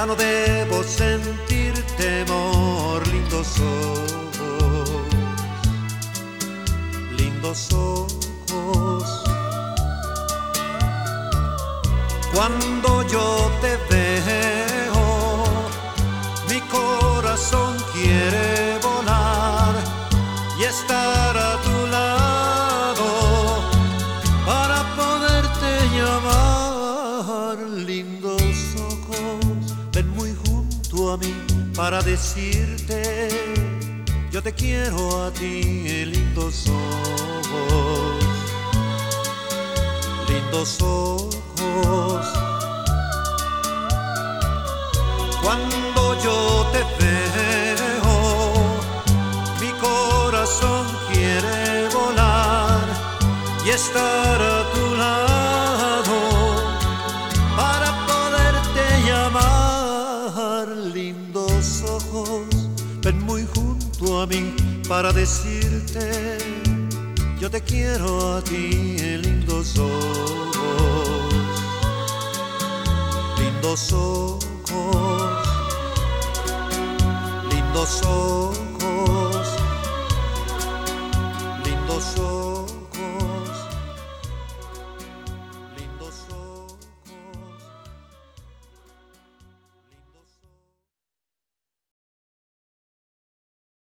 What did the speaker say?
Ya no debo sentir temor, lindos ojos, lindos ojos. Cuando yo te veo, mi corazón quiere volar y estar a tu lado para poderte llamar. Lindos ojos, ven muy junto a mí para decirte yo te quiero a ti. Lindos ojos, lindos ojos. Cuando yo te veo, mi corazón quiere volar y estar a tu lado para poderte llamar. Lindos ojos, ven muy junto a mí para decirte yo te quiero a ti. Lindos ojos, lindos ojos, lindos ojos.